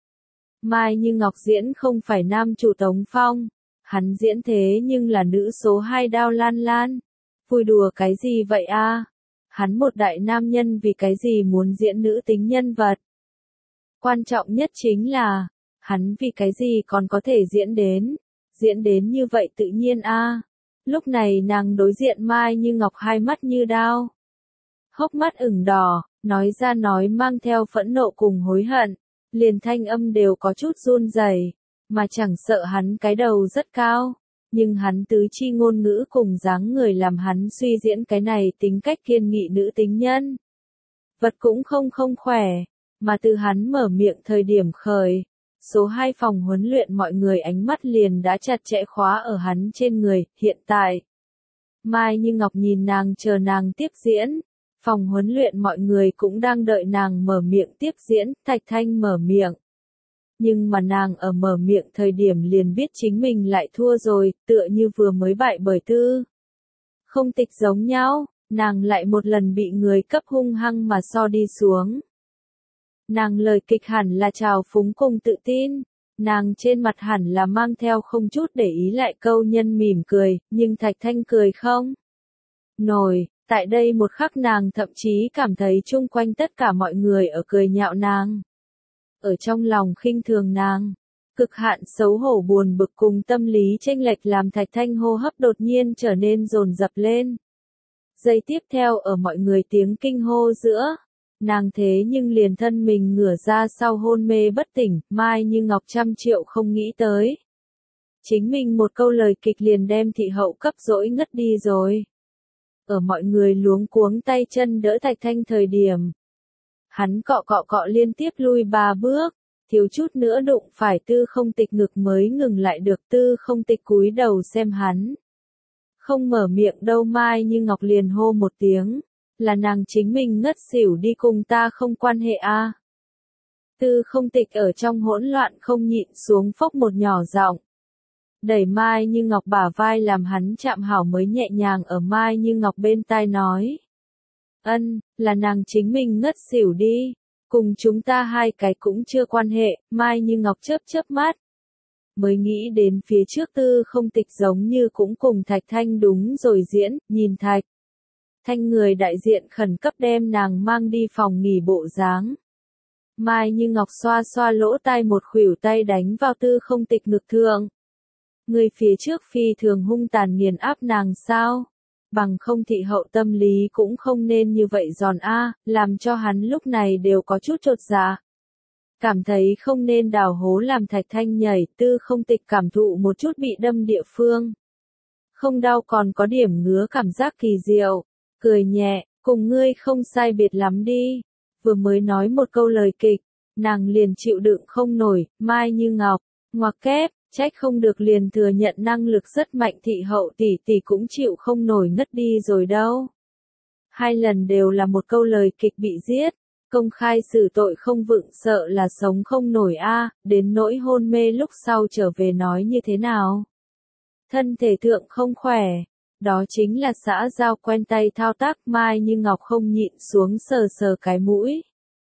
Mai Như Ngọc diễn không phải nam chủ Tống Phong, hắn diễn thế nhưng là nữ số hai Đao Lan Lan. Vui đùa cái gì vậy a? Hắn một đại nam nhân vì cái gì muốn diễn nữ tính nhân vật? Quan trọng nhất chính là, hắn vì cái gì còn có thể diễn đến, diễn đến như vậy tự nhiên a. Lúc này nàng đối diện Mai Như Ngọc hai mắt như đao. Hốc mắt ửng đỏ, nói ra nói mang theo phẫn nộ cùng hối hận, liền thanh âm đều có chút run rẩy, mà chẳng sợ hắn cái đầu rất cao, nhưng hắn tứ chi ngôn ngữ cùng dáng người làm hắn suy diễn cái này tính cách kiên nghị nữ tính nhân. Vật cũng không không khỏe, mà từ hắn mở miệng thời điểm khởi, số hai phòng huấn luyện mọi người ánh mắt liền đã chặt chẽ khóa ở hắn trên người, hiện tại. Mai Như Ngọc nhìn nàng chờ nàng tiếp diễn. Phòng huấn luyện mọi người cũng đang đợi nàng mở miệng tiếp diễn, Thạch Thanh mở miệng. Nhưng mà nàng ở mở miệng thời điểm liền biết chính mình lại thua rồi, tựa như vừa mới bại bởi Tư. Không Tịch giống nhau, nàng lại một lần bị người cấp hung hăng mà so đi xuống. Nàng lời kịch hẳn là trào phúng cùng tự tin, nàng trên mặt hẳn là mang theo không chút để ý lại câu nhân mỉm cười, nhưng Thạch Thanh cười không nổi. Tại đây một khắc nàng thậm chí cảm thấy chung quanh tất cả mọi người ở cười nhạo nàng. Ở trong lòng khinh thường nàng, cực hạn xấu hổ buồn bực cùng tâm lý chênh lệch làm Thạch Thanh hô hấp đột nhiên trở nên dồn dập lên. Giây tiếp theo ở mọi người tiếng kinh hô giữa, nàng thế nhưng liền thân mình ngửa ra sau hôn mê bất tỉnh, Mai Như Ngọc trăm triệu không nghĩ tới. Chính mình một câu lời kịch liền đem thị hậu cấp dỗi ngất đi rồi. Ở mọi người luống cuống tay chân đỡ Thạch Thanh thời điểm. Hắn cọ cọ cọ liên tiếp lui ba bước, thiếu chút nữa đụng phải Tư Không Tịch ngực mới ngừng lại được. Tư Không Tịch cúi đầu xem hắn. Không mở miệng đâu Mai Như Ngọc liền hô một tiếng, là nàng chính mình ngất xỉu đi cùng ta không quan hệ a. À. Tư Không Tịch ở trong hỗn loạn không nhịn xuống phốc một nhỏ giọng. Đẩy Mai Như Ngọc bả vai làm hắn chạm hảo mới nhẹ nhàng ở Mai Như Ngọc bên tai nói. Ân, là nàng chính mình ngất xỉu đi, cùng chúng ta hai cái cũng chưa quan hệ, Mai Như Ngọc chớp chớp mắt. Mới nghĩ đến phía trước Tư Không Tịch giống như cũng cùng Thạch Thanh đúng rồi diễn, nhìn Thạch Thanh người đại diện khẩn cấp đem nàng mang đi phòng nghỉ bộ dáng. Mai Như Ngọc xoa xoa lỗ tai một khuỷu tay đánh vào Tư Không Tịch ngực thượng. Người phía trước phi thường hung tàn nghiền áp nàng sao? Bằng không thị hậu tâm lý cũng không nên như vậy giòn a, làm cho hắn lúc này đều có chút chột dạ. Cảm thấy không nên đào hố làm Thạch Thanh nhảy, Tư Không Tịch cảm thụ một chút bị đâm địa phương. Không đau còn có điểm ngứa cảm giác kỳ diệu, cười nhẹ, cùng ngươi không sai biệt lắm đi. Vừa mới nói một câu lời kịch, nàng liền chịu đựng không nổi, Mai Như Ngọc, ngoặc kép. Trách không được liền thừa nhận năng lực rất mạnh thị hậu tỷ tỷ cũng chịu không nổi ngất đi rồi đâu. Hai lần đều là một câu lời kịch bị giết, công khai xử tội không vựng sợ là sống không nổi a, đến nỗi hôn mê lúc sau trở về nói như thế nào. Thân thể thượng không khỏe, đó chính là xã giao quen tay thao tác. Mai Như Ngọc không nhịn xuống sờ sờ cái mũi.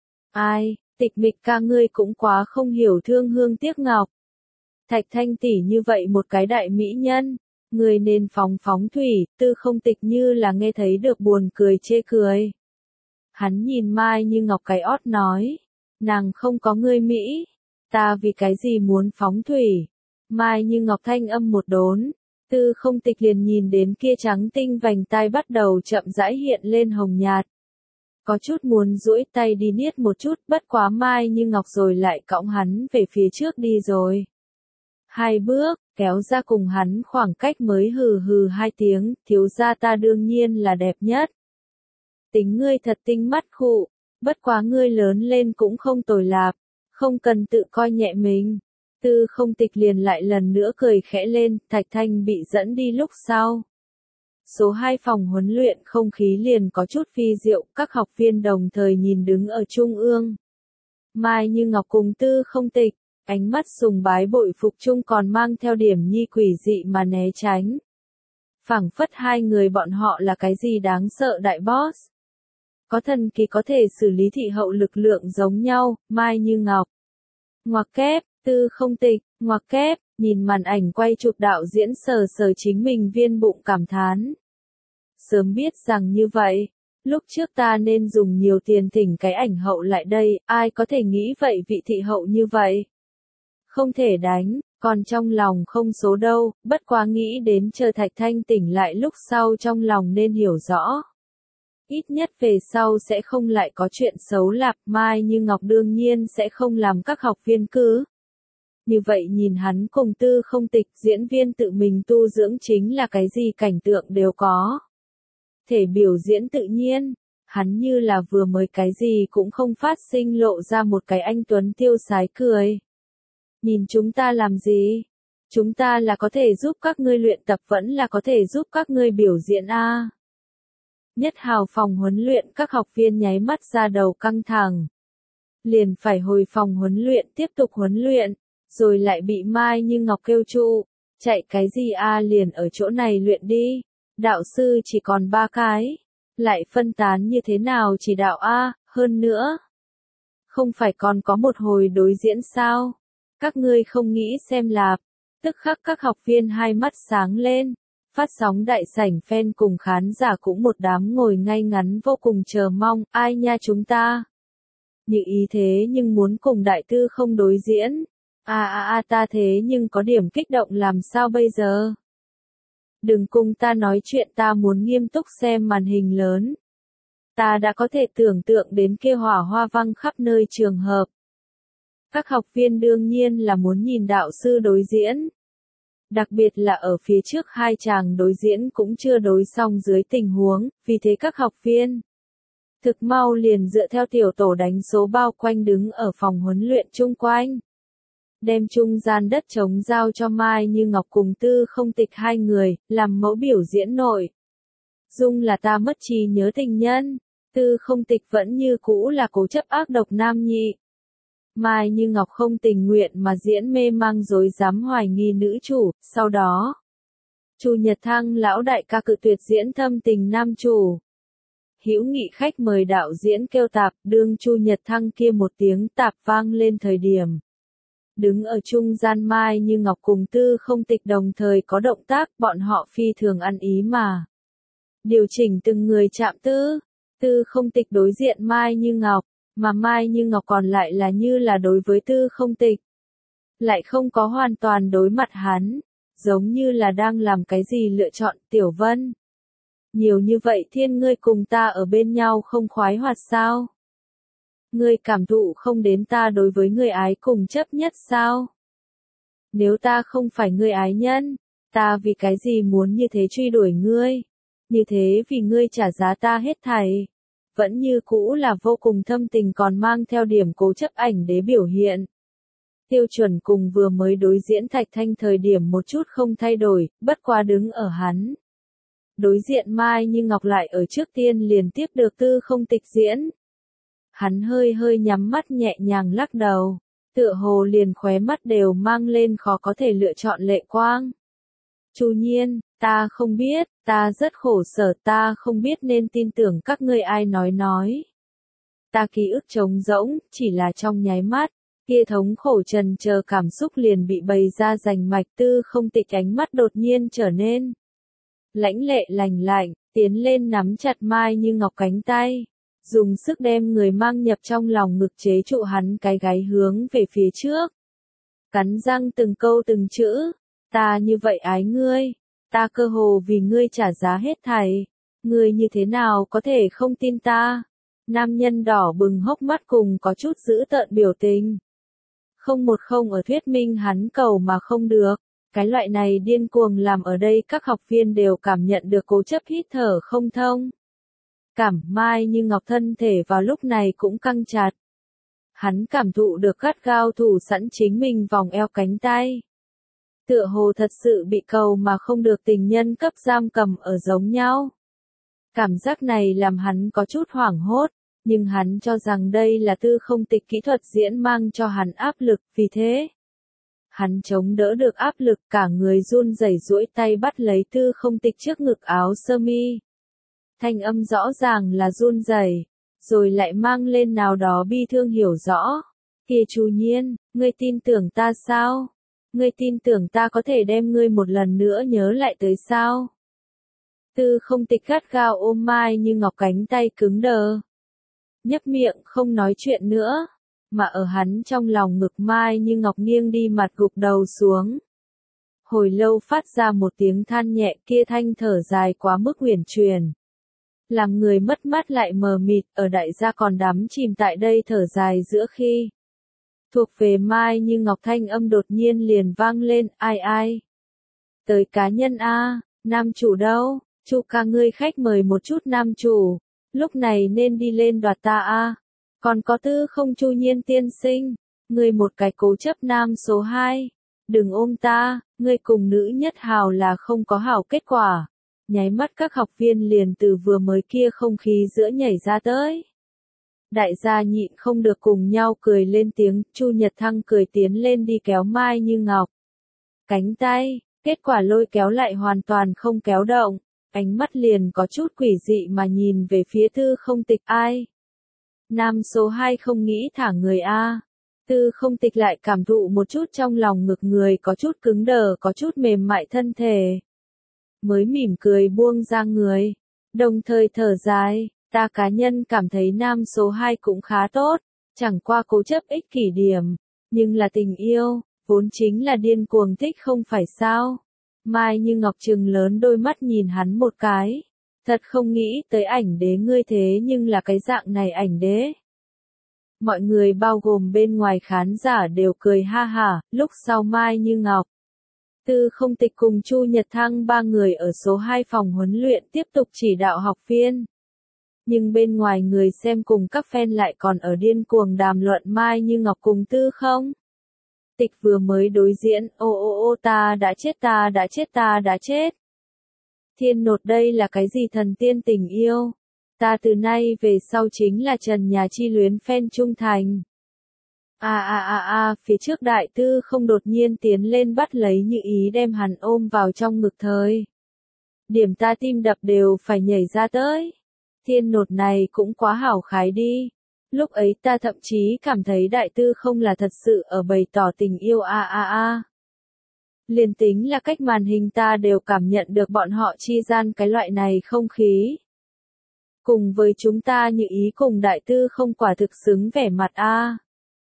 Ai, Tịch Mịch ca ngươi cũng quá không hiểu thương hương tiếc ngọc. Thạch Thanh tỷ như vậy một cái đại mỹ nhân, người nên phóng phóng thủy. Tư Không Tịch như là nghe thấy được buồn cười chê cười. Hắn nhìn Mai Như Ngọc cái ót nói, nàng không có ngươi Mỹ, ta vì cái gì muốn phóng thủy. Mai Như Ngọc thanh âm một đốn, Tư Không Tịch liền nhìn đến kia trắng tinh vành tai bắt đầu chậm rãi hiện lên hồng nhạt. Có chút muốn duỗi tay đi niết một chút, bất quá Mai Như Ngọc rồi lại cõng hắn về phía trước đi rồi. hai bước, kéo ra cùng hắn khoảng cách mới hừ hừ hai tiếng, thiếu gia ta đương nhiên là đẹp nhất. Tính ngươi thật tinh mắt khụ, bất quá ngươi lớn lên cũng không tồi lạp, không cần tự coi nhẹ mình. Tư Không Tịch liền lại lần nữa cười khẽ lên, Thạch Thanh bị dẫn đi lúc sau. Số hai phòng huấn luyện không khí liền có chút phi diệu, các học viên đồng thời nhìn đứng ở trung ương. Mai Như Ngọc cùng Tư Không Tịch, ánh mắt sùng bái bội phục chung còn mang theo điểm nhi quỷ dị mà né tránh. Phảng phất hai người bọn họ là cái gì đáng sợ đại boss. Có thần kỳ có thể xử lý thị hậu lực lượng giống nhau, Mai Như Ngọc. Ngoặc kép, Tư Không Tịch, ngoặc kép, nhìn màn ảnh quay chụp đạo diễn sờ sờ chính mình viên bụng cảm thán. Sớm biết rằng như vậy, lúc trước ta nên dùng nhiều tiền thỉnh cái ảnh hậu lại đây, ai có thể nghĩ vậy vị thị hậu như vậy. Không thể đánh, còn trong lòng không số đâu, bất quá nghĩ đến chờ Thạch Thanh tỉnh lại lúc sau trong lòng nên hiểu rõ. Ít nhất về sau sẽ không lại có chuyện xấu lạp, Mai Như Ngọc đương nhiên sẽ không làm các học viên cứ. Như vậy nhìn hắn cùng Tư Không Tịch, diễn viên tự mình tu dưỡng chính là cái gì cảnh tượng đều có. Thể biểu diễn tự nhiên, hắn như là vừa mới cái gì cũng không phát sinh lộ ra một cái anh tuấn tiêu sái cười. Nhìn chúng ta làm gì? Chúng ta là có thể giúp các ngươi luyện tập vẫn là có thể giúp các ngươi biểu diễn a. Nhất hào phòng huấn luyện các học viên nháy mắt ra đầu căng thẳng. Liền phải hồi phòng huấn luyện tiếp tục huấn luyện, rồi lại bị Mai Như Ngọc kêu trụ. Chạy cái gì a liền ở chỗ này luyện đi. Đạo sư chỉ còn ba cái. Lại phân tán như thế nào chỉ đạo a, hơn nữa. Không phải còn có một hồi đối diễn sao? Các ngươi không nghĩ xem lạp. Tức khắc các học viên hai mắt sáng lên. Phát sóng đại sảnh fan cùng khán giả cũng một đám ngồi ngay ngắn vô cùng chờ mong, ai nha chúng ta. Như ý thế nhưng muốn cùng đại tư không đối diễn. À à à ta thế nhưng có điểm kích động làm sao bây giờ? Đừng cùng ta nói chuyện ta muốn nghiêm túc xem màn hình lớn. Ta đã có thể tưởng tượng đến kia hỏa hoa văng khắp nơi trường hợp. Các học viên đương nhiên là muốn nhìn đạo sư đối diễn. Đặc biệt là ở phía trước hai chàng đối diễn cũng chưa đối xong dưới tình huống, vì thế các học viên thực mau liền dựa theo tiểu tổ đánh số bao quanh đứng ở phòng huấn luyện chung quanh. Đem trung gian đất trống giao cho Mai Như Ngọc cùng Tư Không Tịch hai người, làm mẫu biểu diễn nội. Dung là ta mất trí nhớ tình nhân, Tư Không Tịch vẫn như cũ là cố chấp ác độc nam nhị. Mai Như Ngọc không tình nguyện mà diễn mê mang dối dám hoài nghi nữ chủ, sau đó. Chu Nhật Thăng lão đại ca cự tuyệt diễn thâm tình nam chủ. Hữu nghị khách mời đạo diễn kêu tạp, đương Chu Nhật Thăng kia một tiếng tạp vang lên thời điểm. Đứng ở trung gian Mai Như Ngọc cùng Tư Không Tịch đồng thời có động tác, bọn họ phi thường ăn ý mà. Điều chỉnh từng người chạm tư, Tư Không Tịch đối diện Mai Như Ngọc. Mà Mai Như Ngọc còn lại là như là đối với Tư Không Tịch. Lại không có hoàn toàn đối mặt hắn, giống như là đang làm cái gì lựa chọn, Tiểu Vân. Nhiều như vậy thiên ngươi cùng ta ở bên nhau không khoái hoạt sao? Ngươi cảm thụ không đến ta đối với ngươi ái cùng chấp nhất sao? Nếu ta không phải ngươi ái nhân, ta vì cái gì muốn như thế truy đuổi ngươi? Như thế vì ngươi trả giá ta hết thảy. Vẫn như cũ là vô cùng thâm tình còn mang theo điểm cố chấp ảnh đế biểu hiện. Tiêu chuẩn cùng vừa mới đối diễn Thạch Thanh thời điểm một chút không thay đổi, bất quá đứng ở hắn. Đối diện Mai Như Ngọc lại ở trước tiên liền tiếp được Tư Không Tịch diễn. Hắn hơi hơi nhắm mắt nhẹ nhàng lắc đầu, tựa hồ liền khóe mắt đều mang lên khó có thể lựa chọn lệ quang. Chu Nhiên, ta không biết, ta rất khổ sở, ta không biết nên tin tưởng các ngươi ai nói nói. Ta ký ức trống rỗng, chỉ là trong nháy mắt, kia thống khổ trần chờ cảm xúc liền bị bày ra rành mạch. Tư Không Tịch ánh mắt đột nhiên trở nên lãnh lệ lành lạnh, tiến lên nắm chặt Mai Như Ngọc cánh tay, dùng sức đem người mang nhập trong lòng ngực chế trụ hắn cái gáy hướng về phía trước. Cắn răng từng câu từng chữ. Ta như vậy ái ngươi, ta cơ hồ vì ngươi trả giá hết thảy, ngươi như thế nào có thể không tin ta? Nam nhân đỏ bừng hốc mắt cùng có chút dữ tợn biểu tình. không một không ở thuyết minh hắn cầu mà không được. Cái loại này điên cuồng làm ở đây các học viên đều cảm nhận được cố chấp hít thở không thông. Cảm Mai Như Ngọc thân thể vào lúc này cũng căng chặt. Hắn cảm thụ được gắt gao thủ sẵn chính mình vòng eo cánh tay. Tựa hồ thật sự bị cầu mà không được tình nhân cấp giam cầm ở giống nhau. Cảm giác này làm hắn có chút hoảng hốt, nhưng hắn cho rằng đây là Tư Không Tịch kỹ thuật diễn mang cho hắn áp lực, vì thế. Hắn chống đỡ được áp lực, cả người run rẩy duỗi tay bắt lấy Tư Không Tịch trước ngực áo sơ mi. Thanh âm rõ ràng là run rẩy, rồi lại mang lên nào đó bi thương hiểu rõ. Kìa Chu Nhiên, ngươi tin tưởng ta sao? Ngươi tin tưởng ta có thể đem ngươi một lần nữa nhớ lại tới sao? Tư Không Tịch gắt gao ôm Mai Như Ngọc cánh tay cứng đờ. Nhấp miệng không nói chuyện nữa, mà ở hắn trong lòng ngực Mai Như Ngọc nghiêng đi mặt gục đầu xuống. Hồi lâu phát ra một tiếng than nhẹ, kia thanh thở dài quá mức huyền truyền. Làm người mất mát lại mờ mịt, ở đại gia còn đắm chìm tại đây thở dài giữa khi. Thuộc về Mai Như Ngọc thanh âm đột nhiên liền vang lên, ai ai. Tới cá nhân a, nam chủ đâu, Chu ca ngươi khách mời một chút nam chủ, lúc này nên đi lên đoạt ta a. Còn có Tư Không Chu Nhiên tiên sinh, ngươi một cái cố chấp nam số hai, đừng ôm ta, ngươi cùng nữ nhất hào là không có hảo kết quả. Nháy mắt các học viên liền từ vừa mới kia không khí giữa nhảy ra tới. Đại gia nhịn không được cùng nhau cười lên tiếng, Chu Nhật Thăng cười tiến lên đi kéo Mai Như Ngọc. Cánh tay, kết quả lôi kéo lại hoàn toàn không kéo động, ánh mắt liền có chút quỷ dị mà nhìn về phía Tư Không Tịch ai. Nam số hai không nghĩ thả người A. Tư Không Tịch lại cảm thụ một chút trong lòng ngực người có chút cứng đờ có chút mềm mại thân thể. Mới mỉm cười buông ra người, đồng thời thở dài, ta cá nhân cảm thấy nam số hai cũng khá tốt, chẳng qua cố chấp ích kỷ điểm, nhưng là tình yêu, vốn chính là điên cuồng thích không phải sao. Mai Như Ngọc trừng lớn đôi mắt nhìn hắn một cái, thật không nghĩ tới ảnh đế ngươi thế nhưng là cái dạng này ảnh đế. Mọi người bao gồm bên ngoài khán giả đều cười ha hả, lúc sau Mai Như Ngọc. Tư Không Tịch cùng Chu Nhật Thăng ba người ở số hai phòng huấn luyện tiếp tục chỉ đạo học viên. Nhưng bên ngoài người xem cùng các fan lại còn ở điên cuồng đàm luận Mai Như Ngọc cùng Tư Không Tịch vừa mới đối diễn, ô ô ô ta đã chết ta đã chết ta đã chết. Thiên nột đây là cái gì thần tiên tình yêu? Ta từ nay về sau chính là Trần Nhà Chi luyến fan trung thành. A a a a, phía trước đại tư không đột nhiên tiến lên bắt lấy Như Ý đem hắn ôm vào trong ngực thời. Điểm ta tim đập đều phải nhảy ra tới. Thiên nột này cũng quá hảo khái đi. Lúc ấy ta thậm chí cảm thấy đại tư không là thật sự ở bày tỏ tình yêu a a a. Liền tính là cách màn hình ta đều cảm nhận được bọn họ chi gian cái loại này không khí. Cùng với chúng ta Như Ý cùng đại tư không quả thực xứng vẻ mặt a.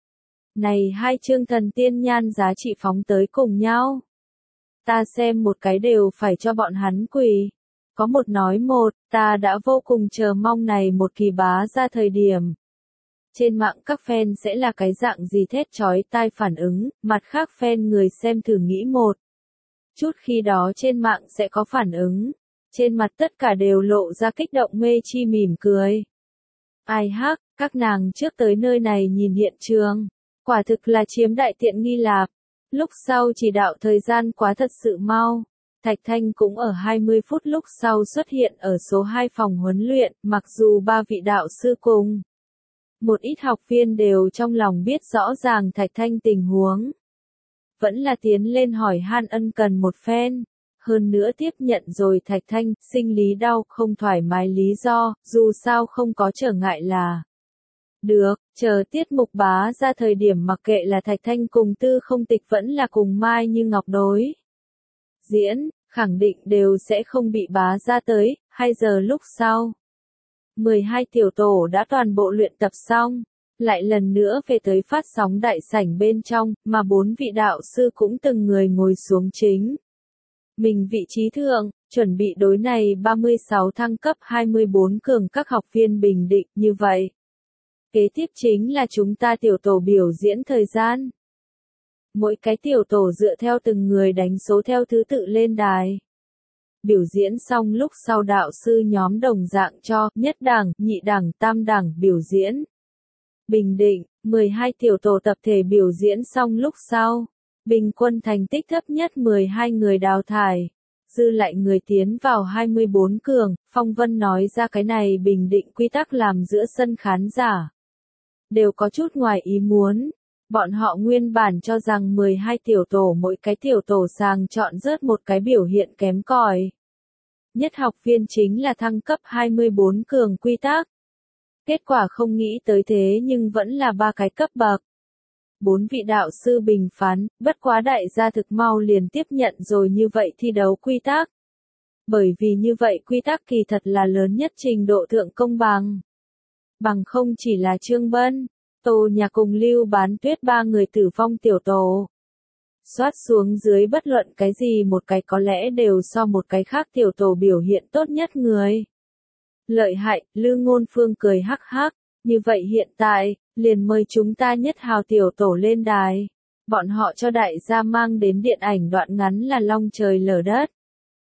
Này hai chương thần tiên nhan giá trị phóng tới cùng nhau. Ta xem một cái đều phải cho bọn hắn quỳ. Có một nói một, ta đã vô cùng chờ mong này một kỳ bá ra thời điểm. Trên mạng các fan sẽ là cái dạng gì thét chói tai phản ứng, mặt khác fan người xem thử nghĩ một chút khi đó trên mạng sẽ có phản ứng. Trên mặt tất cả đều lộ ra kích động mê chi mỉm cười. Ai hắc, các nàng trước tới nơi này nhìn hiện trường. Quả thực là chiếm đại tiện nghi lạp. Lúc sau chỉ đạo thời gian quá thật sự mau. Thạch Thanh cũng ở hai mươi phút lúc sau xuất hiện ở số hai phòng huấn luyện, mặc dù ba vị đạo sư cùng. Một ít học viên đều trong lòng biết rõ ràng Thạch Thanh tình huống. Vẫn là tiến lên hỏi han ân cần một phen. Hơn nữa tiếp nhận rồi Thạch Thanh, sinh lý đau không thoải mái lý do, dù sao không có trở ngại là. Được, chờ tiết mục bá ra thời điểm mặc kệ là Thạch Thanh cùng Tư Không Tịch vẫn là cùng Mai Như Ngọc đối. Diễn, khẳng định đều sẽ không bị bá ra tới, hai giờ lúc sau. mười hai tiểu tổ đã toàn bộ luyện tập xong, lại lần nữa về tới phát sóng đại sảnh bên trong, mà bốn vị đạo sư cũng từng người ngồi xuống chính. Mình vị trí thượng, chuẩn bị đối này ba mươi sáu thăng cấp hai mươi bốn cường các học viên bình định như vậy. Kế tiếp chính là chúng ta tiểu tổ biểu diễn thời gian. Mỗi cái tiểu tổ dựa theo từng người đánh số theo thứ tự lên đài. Biểu diễn xong lúc sau đạo sư nhóm đồng dạng cho nhất đẳng, nhị đẳng, tam đẳng biểu diễn. Bình định, mười hai tiểu tổ tập thể biểu diễn xong lúc sau. Bình quân thành tích thấp nhất mười hai người đào thải. Dư lại người tiến vào hai mươi bốn cường, Phong Vân nói ra cái này bình định quy tắc làm giữa sân khán giả. Đều có chút ngoài ý muốn. Bọn họ nguyên bản cho rằng mười hai tiểu tổ mỗi cái tiểu tổ sàng chọn rớt một cái biểu hiện kém cỏi. Nhất học viên chính là thăng cấp hai mươi bốn cường quy tắc. Kết quả không nghĩ tới thế nhưng vẫn là ba cái cấp bậc. Bốn vị đạo sư bình phán, bất quá đại gia thực mau liền tiếp nhận rồi như vậy thi đấu quy tắc. Bởi vì như vậy quy tắc kỳ thật là lớn nhất trình độ thượng công bằng. Bằng không chỉ là Trương Bân, Tô Nhà cùng Lưu Bán Tuyết ba người tử vong tiểu tổ. Xoát xuống dưới bất luận cái gì một cái có lẽ đều so một cái khác tiểu tổ biểu hiện tốt nhất người. Lợi hại, Lư Ngôn Phương cười hắc hắc, như vậy hiện tại, liền mời chúng ta nhất hào tiểu tổ lên đài. Bọn họ cho đại gia mang đến điện ảnh đoạn ngắn là long trời lở đất.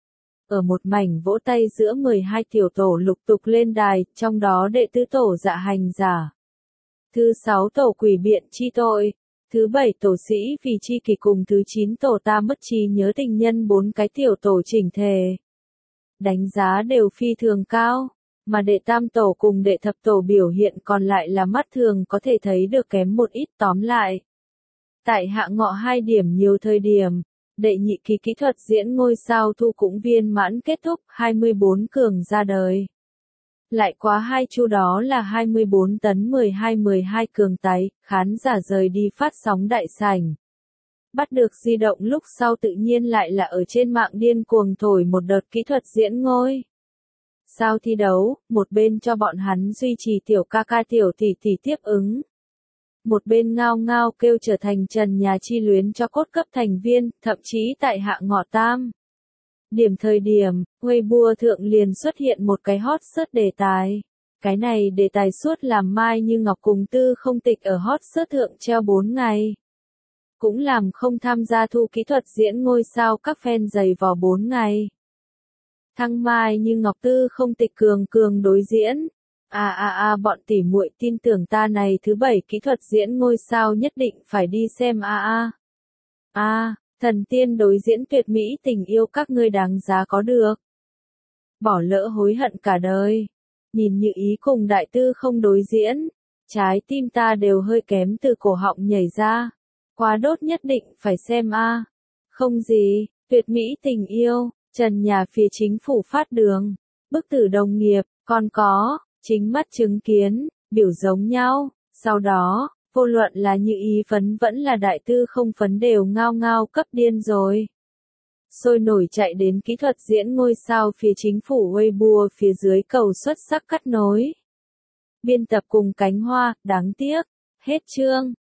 Ở một mảnh vỗ tay giữa mười hai tiểu tổ lục tục lên đài, trong đó đệ tứ tổ dạ hành giả. Thứ sáu tổ quỷ biện chi tội. Thứ bảy tổ sĩ vì chi kỷ cùng thứ chín tổ ta mất trí nhớ tình nhân bốn cái tiểu tổ chỉnh thể. Đánh giá đều phi thường cao, mà đệ tam tổ cùng đệ thập tổ biểu hiện còn lại là mắt thường có thể thấy được kém một ít tóm lại. Tại hạ ngọ hai điểm nhiều thời điểm, đệ nhị kỳ kỹ thuật diễn ngôi sao thu cũng viên mãn kết thúc hai mươi bốn cường ra đời. Lại quá hai chu đó là hai mươi bốn tấn mười hai mười hai cường tái, khán giả rời đi phát sóng đại sảnh. Bắt được di động lúc sau tự nhiên lại là ở trên mạng điên cuồng thổi một đợt kỹ thuật diễn ngôi. Sao thi đấu, một bên cho bọn hắn duy trì tiểu ca ca tiểu tỷ tỷ tiếp ứng. Một bên ngao ngao kêu trở thành trần nhà chi luyến cho cốt cấp thành viên, thậm chí tại hạ ngọ tam. Điểm thời điểm, Weibo thượng liền xuất hiện một cái hot search đề tài. Cái này đề tài suốt làm Mai Như Ngọc cùng Tư Không Tịch ở hot search thượng treo bốn ngày. Cũng làm không tham gia thu kỹ thuật diễn ngôi sao các fan dày vò bốn ngày. Thăng Mai Như Ngọc Tư Không Tịch cường cường đối diễn. À à à bọn tỉ muội tin tưởng ta này thứ bảy kỹ thuật diễn ngôi sao nhất định phải đi xem a a. A, thần tiên đối diễn tuyệt mỹ tình yêu các ngươi đáng giá có được. Bỏ lỡ hối hận cả đời. Nhìn Như Ý cùng Đại Tư Không đối diễn, trái tim ta đều hơi kém từ cổ họng nhảy ra. Quá đốt nhất định phải xem a. Không gì, tuyệt mỹ tình yêu, trần nhà phía chính phủ phát đường, bức tử đồng nghiệp, còn có chính mắt chứng kiến, biểu giống nhau, sau đó, vô luận là Như Ý phấn vẫn là Đại Tư Không phấn đều ngao ngao cấp điên rồi. Sôi nổi chạy đến kỹ thuật diễn ngôi sao phía chính phủ Weibo phía dưới cầu xuất sắc cắt nối. Biên tập cùng cánh hoa, đáng tiếc, hết chương.